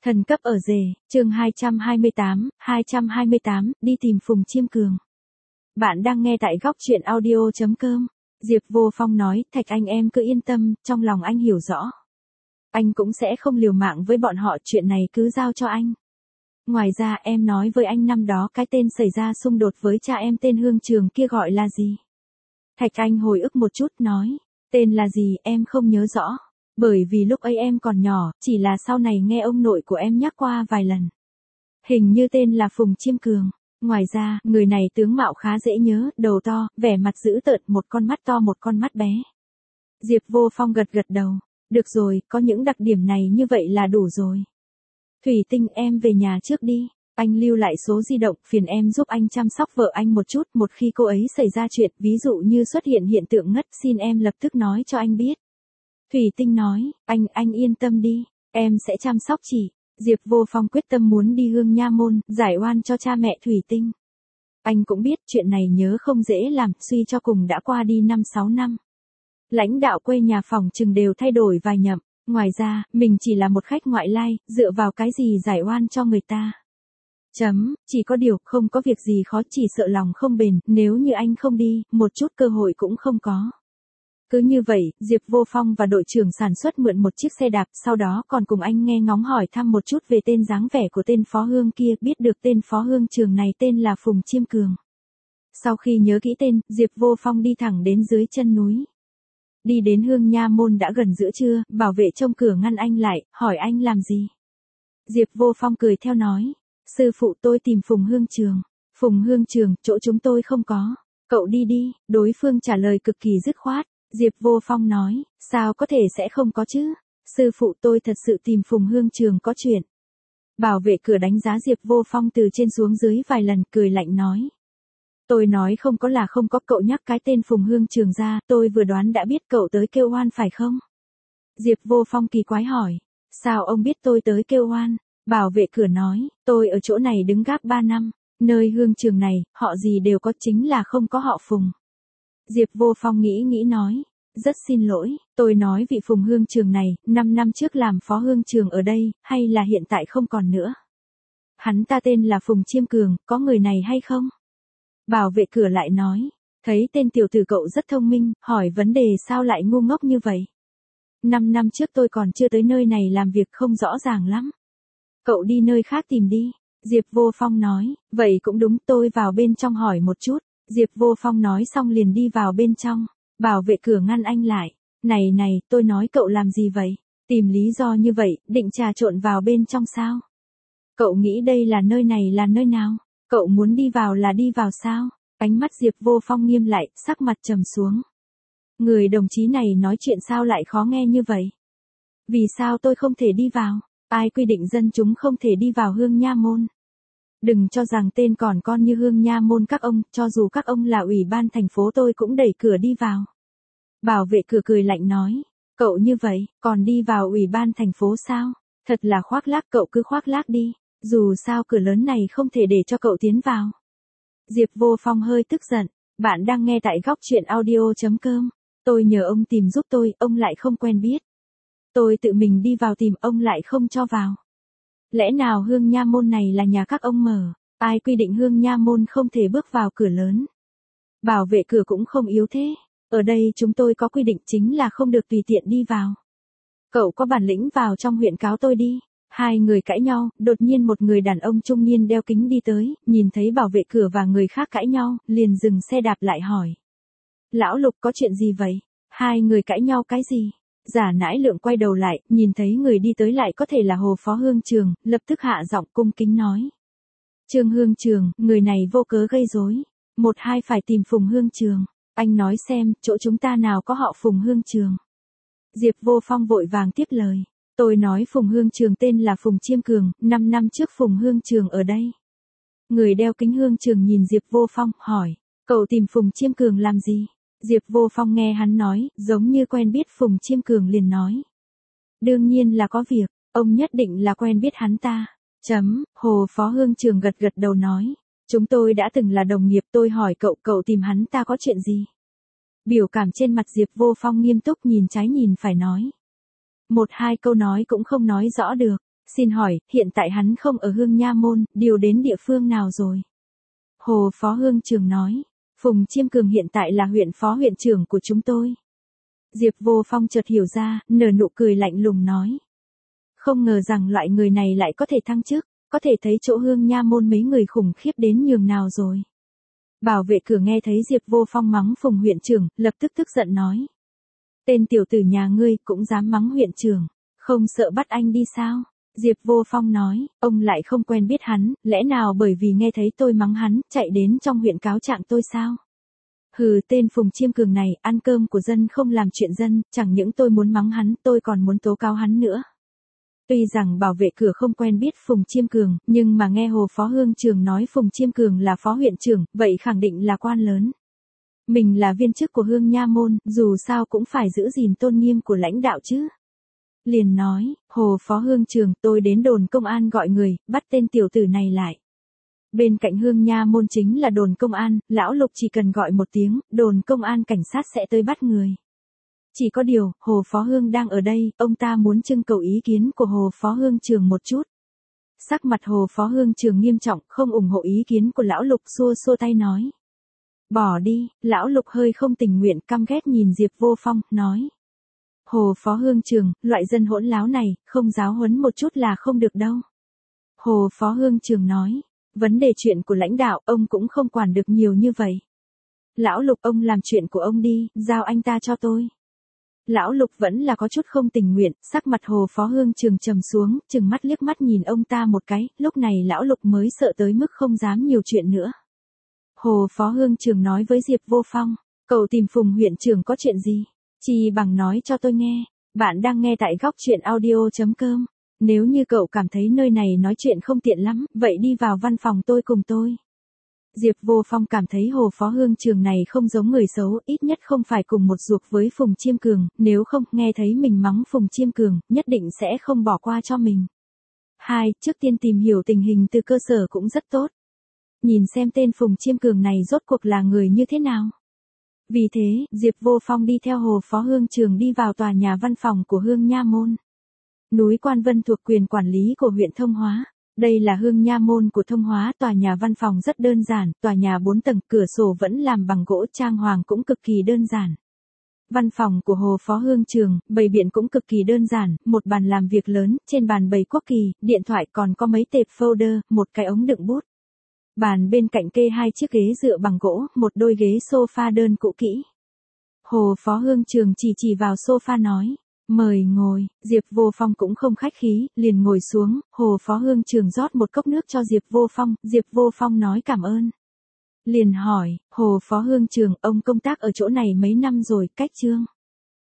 Thần cấp ở rể, chương 228, đi tìm Phùng Chiêm Cường. Bạn đang nghe tại góc truyện audio.com. Diệp Vô Phong nói, Thạch Anh em cứ yên tâm, trong lòng anh hiểu rõ. Anh cũng sẽ không liều mạng với bọn họ, chuyện này cứ giao cho anh. Ngoài ra em nói với anh năm đó cái tên xảy ra xung đột với cha em tên Hương Trường kia gọi là gì? Thạch Anh hồi ức một chút nói, tên là gì em không nhớ rõ. Bởi vì lúc ấy em còn nhỏ, chỉ là sau này nghe ông nội của em nhắc qua vài lần. Hình như tên là Phùng Chiêm Cường. Ngoài ra, người này tướng mạo khá dễ nhớ, đầu to, vẻ mặt dữ tợn, một con mắt to một con mắt bé. Diệp Vô Phong gật gật đầu. Được rồi, có những đặc điểm này như vậy là đủ rồi. Thủy Tinh em về nhà trước đi. Anh lưu lại số di động, phiền em giúp anh chăm sóc vợ anh một chút, một khi cô ấy xảy ra chuyện, ví dụ như xuất hiện hiện tượng ngất, xin em lập tức nói cho anh biết. Thủy Tinh nói, anh yên tâm đi, em sẽ chăm sóc chị. Diệp Vô Phong quyết tâm muốn đi Hương Nha Môn, giải oan cho cha mẹ Thủy Tinh. Anh cũng biết chuyện này nhớ không dễ làm, suy cho cùng đã qua đi 5-6 năm. Lãnh đạo quê nhà phòng chừng đều thay đổi vài nhậm, ngoài ra, mình chỉ là một khách ngoại lai, dựa vào cái gì giải oan cho người ta. Chỉ có điều, không có việc gì khó, chỉ sợ lòng không bền, nếu như anh không đi, một chút cơ hội cũng không có. Cứ như vậy, Diệp Vô Phong và đội trưởng sản xuất mượn một chiếc xe đạp, sau đó còn cùng anh nghe ngóng hỏi thăm một chút về tên dáng vẻ của tên phó Hương kia, biết được tên phó Hương Trường này tên là Phùng Chiêm Cường. Sau khi nhớ kỹ tên, Diệp Vô Phong đi thẳng đến dưới chân núi. Đi đến Hương Nha Môn đã gần giữa trưa, bảo vệ trông cửa ngăn anh lại, hỏi anh làm gì. Diệp Vô Phong cười theo nói, sư phụ tôi tìm Phùng Hương Trường. Phùng Hương Trường, chỗ chúng tôi không có. Cậu đi đi, đối phương trả lời cực kỳ dứt khoát. Diệp Vô Phong nói, sao có thể sẽ không có chứ? Sư phụ tôi thật sự tìm Phùng Hương Trường có chuyện. Bảo vệ cửa đánh giá Diệp Vô Phong từ trên xuống dưới vài lần, cười lạnh nói. Tôi nói không có là không có, cậu nhắc cái tên Phùng Hương Trường ra, tôi vừa đoán đã biết cậu tới kêu oan phải không? Diệp Vô Phong kỳ quái hỏi, sao ông biết tôi tới kêu oan? Bảo vệ cửa nói, tôi ở chỗ này đứng gác 3 năm, nơi Hương Trường này, họ gì đều có, chính là không có họ Phùng. Diệp Vô Phong nghĩ nói, rất xin lỗi, tôi nói vị Phùng Hương Trường này, 5 năm trước làm phó Hương Trường ở đây, hay là hiện tại không còn nữa. Hắn ta tên là Phùng Chiêm Cường, có người này hay không? Bảo vệ cửa lại nói, thấy tên tiểu tử cậu rất thông minh, hỏi vấn đề sao lại ngu ngốc như vậy. 5 năm trước tôi còn chưa tới nơi này làm việc, không rõ ràng lắm. Cậu đi nơi khác tìm đi. Diệp Vô Phong nói, vậy cũng đúng, tôi vào bên trong hỏi một chút. Diệp Vô Phong nói xong liền đi vào bên trong. Bảo vệ cửa ngăn anh lại. Này, tôi nói cậu làm gì vậy? Tìm lý do như vậy, định trà trộn vào bên trong sao? Cậu nghĩ đây là nơi này là nơi nào? Cậu muốn đi vào là đi vào sao? Ánh mắt Diệp Vô Phong nghiêm lại, sắc mặt trầm xuống. Người đồng chí này nói chuyện sao lại khó nghe như vậy? Vì sao tôi không thể đi vào? Ai quy định dân chúng không thể đi vào Hương Nha Môn? Đừng cho rằng tên còn con như Hương Nha Môn các ông, cho dù các ông là ủy ban thành phố tôi cũng đẩy cửa đi vào. Bảo vệ cửa cười lạnh nói, cậu như vậy, còn đi vào ủy ban thành phố sao? Thật là khoác lác, cậu cứ khoác lác đi, dù sao cửa lớn này không thể để cho cậu tiến vào. Diệp Vô Phong hơi tức giận, bạn đang nghe tại góc truyện audio.com, tôi nhờ ông tìm giúp tôi, ông lại không quen biết. Tôi tự mình đi vào tìm, ông lại không cho vào. Lẽ nào Hương Nha Môn này là nhà các ông mở? Ai quy định Hương Nha Môn không thể bước vào cửa lớn? Bảo vệ cửa cũng không yếu thế. Ở đây chúng tôi có quy định chính là không được tùy tiện đi vào. Cậu có bản lĩnh vào trong huyện cáo tôi đi. Hai người cãi nhau, đột nhiên một người đàn ông trung niên đeo kính đi tới, nhìn thấy bảo vệ cửa và người khác cãi nhau, liền dừng xe đạp lại hỏi. Lão Lục có chuyện gì vậy? Hai người cãi nhau cái gì? Giả Nãi Lượng quay đầu lại, nhìn thấy người đi tới lại có thể là Hồ Phó Hương Trường, lập tức hạ giọng cung kính nói. Trương Hương Trường, người này vô cớ gây rối. 1-2 phải tìm Phùng Hương Trường. Anh nói xem, chỗ chúng ta nào có họ Phùng Hương Trường. Diệp Vô Phong vội vàng tiếp lời. Tôi nói Phùng Hương Trường tên là Phùng Chiêm Cường, 5 năm trước Phùng Hương Trường ở đây. Người đeo kính Hương Trường nhìn Diệp Vô Phong, hỏi, cậu tìm Phùng Chiêm Cường làm gì? Diệp Vô Phong nghe hắn nói, giống như quen biết Phùng Chiêm Cường liền nói. Đương nhiên là có việc, ông nhất định là quen biết hắn ta. Hồ Phó Hương Trường gật gật đầu nói, chúng tôi đã từng là đồng nghiệp, tôi hỏi cậu tìm hắn ta có chuyện gì? Biểu cảm trên mặt Diệp Vô Phong nghiêm túc, nhìn trái nhìn phải nói. 1-2 câu nói cũng không nói rõ được, Xin hỏi, hiện tại hắn không ở Hương Nha Môn, điều đến địa phương nào rồi? Hồ Phó Hương Trường nói, Phùng Chiêm Cường hiện tại là huyện phó huyện trưởng của chúng tôi. Diệp Vô Phong chợt hiểu ra, nở nụ cười lạnh lùng nói. Không ngờ rằng loại người này lại có thể thăng chức, có thể thấy chỗ Hương Nha Môn mấy người khủng khiếp đến nhường nào rồi. Bảo vệ cửa nghe thấy Diệp Vô Phong mắng Phùng huyện trưởng, lập tức tức giận nói. Tên tiểu tử nhà ngươi cũng dám mắng huyện trưởng, không sợ bắt anh đi sao? Diệp Vô Phong nói, ông lại không quen biết hắn, lẽ nào bởi vì nghe thấy tôi mắng hắn, chạy đến trong huyện cáo trạng tôi sao? Hừ, tên Phùng Chiêm Cường này, ăn cơm của dân không làm chuyện dân, chẳng những tôi muốn mắng hắn, tôi còn muốn tố cáo hắn nữa. Tuy rằng bảo vệ cửa không quen biết Phùng Chiêm Cường, nhưng mà nghe Hồ Phó Hương Trường nói Phùng Chiêm Cường là phó huyện trưởng, vậy khẳng định là quan lớn. Mình là viên chức của Hương Nha Môn, dù sao cũng phải giữ gìn tôn nghiêm của lãnh đạo chứ. Liền nói, Hồ Phó Hương Trường, tôi đến đồn công an gọi người, bắt tên tiểu tử này lại. Bên cạnh Hương Nha Môn chính là đồn công an, lão Lục chỉ cần gọi một tiếng, đồn công an cảnh sát sẽ tới bắt người. Chỉ có điều, Hồ Phó Hương đang ở đây, ông ta muốn trưng cầu ý kiến của Hồ Phó Hương Trường một chút. Sắc mặt Hồ Phó Hương Trường nghiêm trọng, không ủng hộ ý kiến của lão Lục, xua xua tay nói. Bỏ đi, lão Lục hơi không tình nguyện, căm ghét nhìn Diệp Vô Phong, nói. Hồ Phó Hương Trường, loại dân hỗn láo này, không giáo huấn một chút là không được đâu. Hồ Phó Hương Trường nói, vấn đề chuyện của lãnh đạo, ông cũng không quản được nhiều như vậy. Lão Lục, ông làm chuyện của ông đi, giao anh ta cho tôi. Lão Lục vẫn là có chút không tình nguyện, sắc mặt Hồ Phó Hương Trường trầm xuống, chừng mắt liếc mắt nhìn ông ta một cái, lúc này lão Lục mới sợ tới mức không dám nhiều chuyện nữa. Hồ Phó Hương Trường nói với Diệp Vô Phong, cậu tìm Phùng huyện trưởng có chuyện gì? Chỉ bằng nói cho tôi nghe. Bạn đang nghe tại góc truyện audio.com. Nếu như cậu cảm thấy nơi này nói chuyện không tiện lắm, vậy đi vào văn phòng tôi cùng tôi. Diệp Vô Phong cảm thấy Hồ Phó Hương Trường này không giống người xấu, ít nhất không phải cùng một ruột với Phùng Chiêm Cường, nếu không, nghe thấy mình mắng Phùng Chiêm Cường, nhất định sẽ không bỏ qua cho mình. 2. Trước tiên tìm hiểu tình hình từ cơ sở cũng rất tốt. Nhìn xem tên Phùng Chiêm Cường này rốt cuộc là người như thế nào. Vì thế, Diệp Vô Phong đi theo Hồ Phó Hương Trường đi vào tòa nhà văn phòng của Hương Nha Môn. Núi Quan Vân thuộc quyền quản lý của huyện Thông Hóa. Đây là Hương Nha Môn của Thông Hóa, tòa nhà văn phòng rất đơn giản, tòa nhà 4 tầng, cửa sổ vẫn làm bằng gỗ, trang hoàng cũng cực kỳ đơn giản. Văn phòng của Hồ Phó Hương Trường, bày biện cũng cực kỳ đơn giản, một bàn làm việc lớn, trên bàn bày quốc kỳ, điện thoại, còn có mấy tệp folder, một cái ống đựng bút. Bàn bên cạnh kê 2 chiếc ghế dựa bằng gỗ, một đôi ghế sofa đơn cũ kỹ. Hồ Phó Hương Trường chỉ vào sofa nói, mời ngồi. Diệp Vô Phong cũng không khách khí, liền ngồi xuống, Hồ Phó Hương Trường rót một cốc nước cho Diệp Vô Phong, Diệp Vô Phong nói cảm ơn. Liền hỏi, Hồ Phó Hương Trường, ông công tác ở chỗ này mấy năm rồi, cách chương?